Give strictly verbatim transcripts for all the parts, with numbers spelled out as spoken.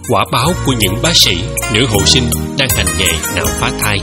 Quả báo của những bác sĩ, nữ hộ sinh đang hành nghề nạo phá thai.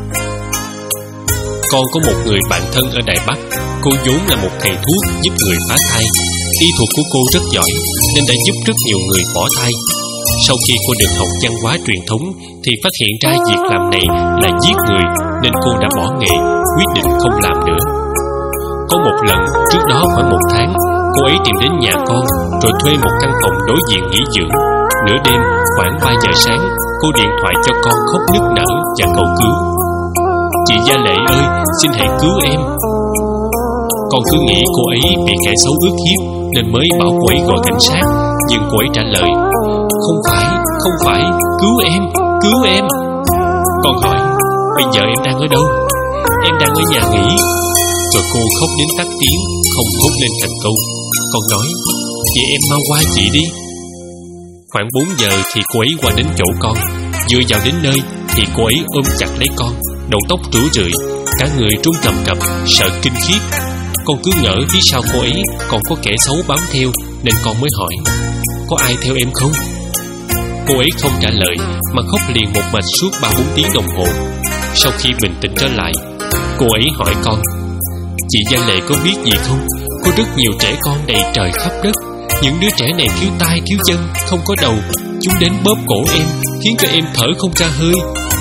Con có một người bạn thân ở Đài Bắc. Cô vốn là một thầy thuốc giúp người phá thai. Y thuật của cô rất giỏi nên đã giúp rất nhiều người bỏ thai. Sau khi cô được học văn hóa truyền thống thì phát hiện ra việc làm này là giết người, nên cô đã bỏ nghề, quyết định không làm nữa. Có một lần trước đó khoảng một tháng, cô ấy tìm đến nhà con rồi thuê một căn phòng đối diện nghỉ dưỡng. Nửa đêm khoảng ba giờ sáng, cô điện thoại cho con khóc nức nở và cầu cứu. Chị Gia Lệ ơi, xin hãy cứu em. Con cứ nghĩ cô ấy bị kẻ xấu ức hiếp nên mới bảo cô ấy gọi cảnh sát, nhưng cô ấy trả lời: Không phải, không phải, cứu em, cứu em. Con hỏi: Bây giờ em đang ở đâu? Em đang ở nhà nghỉ. Rồi cô khóc đến tắt tiếng, không thốt lên thành câu. Con nói: Vậy em mau qua chị đi. Khoảng bốn giờ thì cô ấy qua đến chỗ con. Vừa vào đến nơi thì cô ấy ôm chặt lấy con, đầu tóc rủ rượi, cả người run cầm cập, sợ kinh khiếp. Con cứ ngỡ phía sau cô ấy còn có kẻ xấu bám theo, nên con mới hỏi: Có ai theo em không? Cô ấy không trả lời mà khóc liền một mạch suốt ba bốn tiếng đồng hồ. Sau khi bình tĩnh trở lại, cô ấy hỏi con: Chị Gia Lệ có biết gì không? Có rất nhiều trẻ con đầy trời khắp đất. Những đứa trẻ này thiếu tai thiếu chân, không có đầu. Chúng đến bóp cổ em, khiến cho em thở không ra hơi.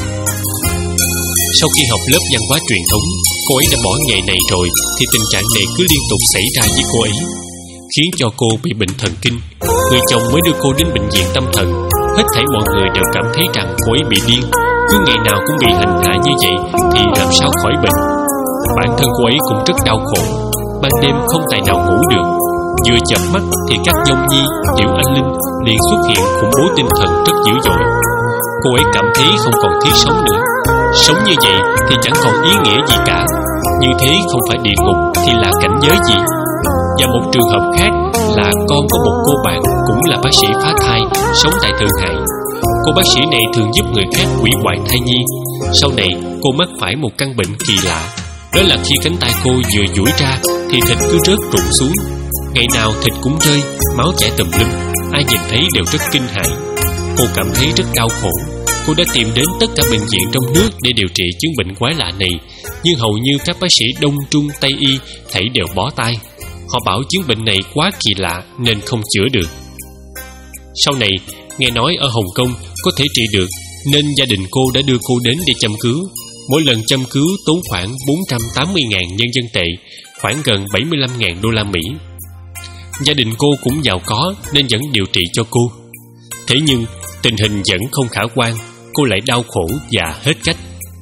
Sau khi học lớp văn hóa truyền thống, cô ấy đã bỏ nghề này rồi, thì tình trạng này cứ liên tục xảy ra với cô ấy, khiến cho cô bị bệnh thần kinh. Người chồng mới đưa cô đến bệnh viện tâm thần. Hết thảy mọi người đều cảm thấy rằng cô ấy bị điên. Cứ ngày nào cũng bị hành hạ như vậy thì làm sao khỏi bệnh. Bản thân cô ấy cũng rất đau khổ. Ban đêm không tài nào ngủ được. Vừa chợp mắt thì các dông nhi, tiểu anh linh liền xuất hiện khủng bố tinh thần rất dữ dội. Cô ấy cảm thấy không còn thiết sống nữa. Sống như vậy thì chẳng còn ý nghĩa gì cả. Như thế không phải địa ngục thì là cảnh giới gì? Và một trường hợp khác là con có một cô bạn cũng là bác sĩ phá thai, sống tại Thượng Hải. Cô bác sĩ này thường giúp người khác hủy hoại thai nhi. Sau này cô mắc phải một căn bệnh kỳ lạ. Đó là khi cánh tay cô vừa duỗi ra thì thịt cứ rớt rụng xuống. Ngày nào thịt cũng rơi, máu chảy tùm lum. Ai nhìn thấy đều rất kinh hãi. Cô cảm thấy rất đau khổ. Cô đã tìm đến tất cả bệnh viện trong nước để điều trị chứng bệnh quái lạ này, nhưng hầu như các bác sĩ Đông Trung Tây Y thảy đều bó tay. Họ bảo chứng bệnh này quá kỳ lạ nên không chữa được. Sau này nghe nói ở Hồng Kông có thể trị được, nên gia đình cô đã đưa cô đến để châm cứu. Mỗi lần châm cứu tốn khoảng bốn trăm tám mươi nghìn nhân dân tệ, khoảng gần bảy mươi lăm nghìn đô la Mỹ. Gia đình cô cũng giàu có nên vẫn điều trị cho cô. Thế nhưng tình hình vẫn không khả quan. Cô lại đau khổ và hết cách.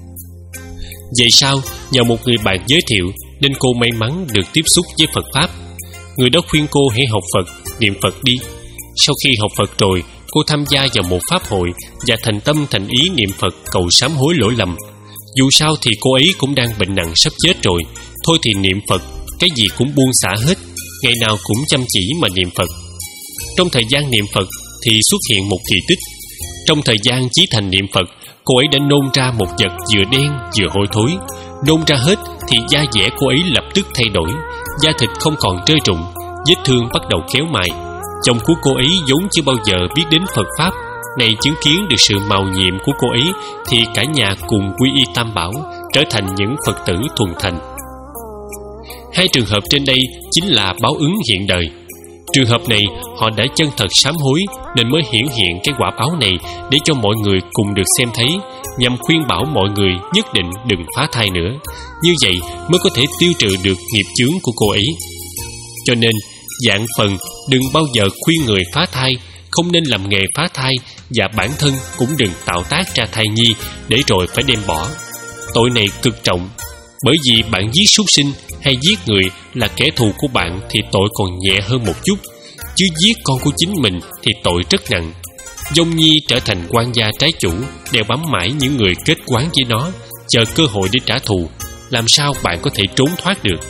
Vậy sao, nhờ một người bạn giới thiệu nên cô may mắn được tiếp xúc với Phật Pháp. Người đó khuyên cô hãy học Phật, niệm Phật đi. Sau khi học Phật rồi, cô tham gia vào một pháp hội và thành tâm thành ý niệm Phật cầu sám hối lỗi lầm. Dù sao thì cô ấy cũng đang bệnh nặng sắp chết rồi. Thôi thì niệm Phật, cái gì cũng buông xả hết. Ngày nào cũng chăm chỉ mà niệm Phật. Trong thời gian niệm Phật thì xuất hiện một kỳ tích. Trong thời gian chí thành niệm Phật, cô ấy đã nôn ra một vật vừa đen vừa hôi thối. Nôn ra hết thì da dẻ cô ấy lập tức thay đổi, da thịt không còn trơ rụng, vết thương bắt đầu kéo mài. Chồng của cô ấy vốn chưa bao giờ biết đến Phật Pháp, này chứng kiến được sự màu nhiệm của cô ấy thì cả nhà cùng quy y Tam Bảo, trở thành những Phật tử thuần thành. Hai trường hợp trên đây chính là báo ứng hiện đời. Trường hợp này họ đã chân thật sám hối nên mới hiển hiện cái quả báo này để cho mọi người cùng được xem thấy, nhằm khuyên bảo mọi người nhất định đừng phá thai nữa. Như vậy mới có thể tiêu trừ được nghiệp chướng của cô ấy. Cho nên vạn phần đừng bao giờ khuyên người phá thai, không nên làm nghề phá thai, và bản thân cũng đừng tạo tác ra thai nhi để rồi phải đem bỏ. Tội này cực trọng, bởi vì bạn giết súc sinh hay giết người là kẻ thù của bạn thì tội còn nhẹ hơn một chút, chứ giết con của chính mình thì tội rất nặng. Dông nhi trở thành quan gia trái chủ, đeo bám mãi những người kết quán với nó, chờ cơ hội để trả thù. Làm sao bạn có thể trốn thoát được?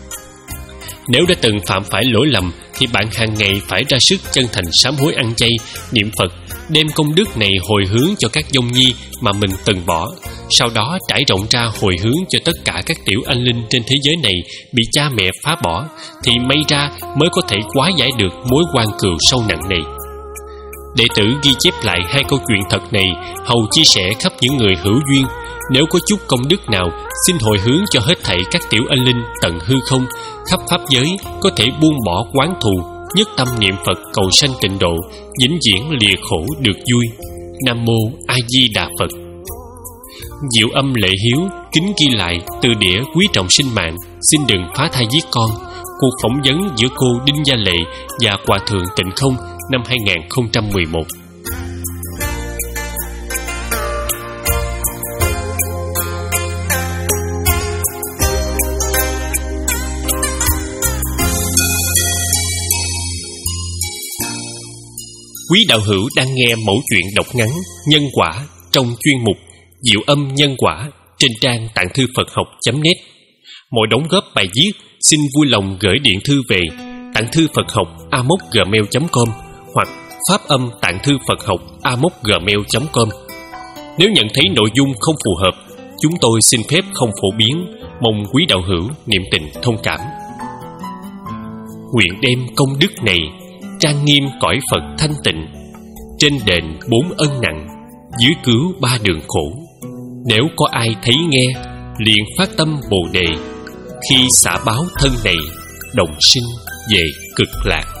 Nếu đã từng phạm phải lỗi lầm thì bạn hàng ngày phải ra sức chân thành sám hối ăn chay, niệm Phật, đem công đức này hồi hướng cho các dông nhi mà mình từng bỏ. Sau đó trải rộng ra hồi hướng cho tất cả các tiểu anh linh trên thế giới này bị cha mẹ phá bỏ, thì may ra mới có thể hóa giải được mối oan cừu sâu nặng này. Đệ tử ghi chép lại hai câu chuyện thật này hầu chia sẻ khắp những người hữu duyên. Nếu có chút công đức nào, xin hồi hướng cho hết thảy các tiểu anh linh tận hư không khắp pháp giới có thể buông bỏ oán thù, nhất tâm niệm Phật cầu sanh tịnh độ, vĩnh viễn lìa khổ được vui. Nam mô A Di Đà Phật. Diệu Âm Lệ Hiếu kính ghi lại từ đĩa Quý Trọng Sinh Mạng, xin đừng phá thai giết con. Cuộc phỏng vấn giữa cô Đinh Gia Lệ và Hòa thượng Tịnh Không năm hai không một một. Quý đạo hữu đang nghe mẫu chuyện đọc ngắn Nhân Quả trong chuyên mục Diệu Âm Nhân Quả trên trang tạng thư Phật học chấm net. Mọi đóng góp bài viết xin vui lòng gửi điện thư về tạng thư Phật học a mốc gmail chấm com hoặc pháp âm tạng thư Phật học a mốc gmail chấm com. Nếu nhận thấy nội dung không phù hợp, chúng tôi xin phép không phổ biến, mong quý đạo hữu niệm tình thông cảm. Nguyện đem công đức này trang nghiêm cõi Phật thanh tịnh, trên đền bốn ân nặng, dưới cứu ba đường khổ. Nếu có ai thấy nghe, liền phát tâm Bồ Đề, khi xả báo thân này, đồng sinh về cực lạc.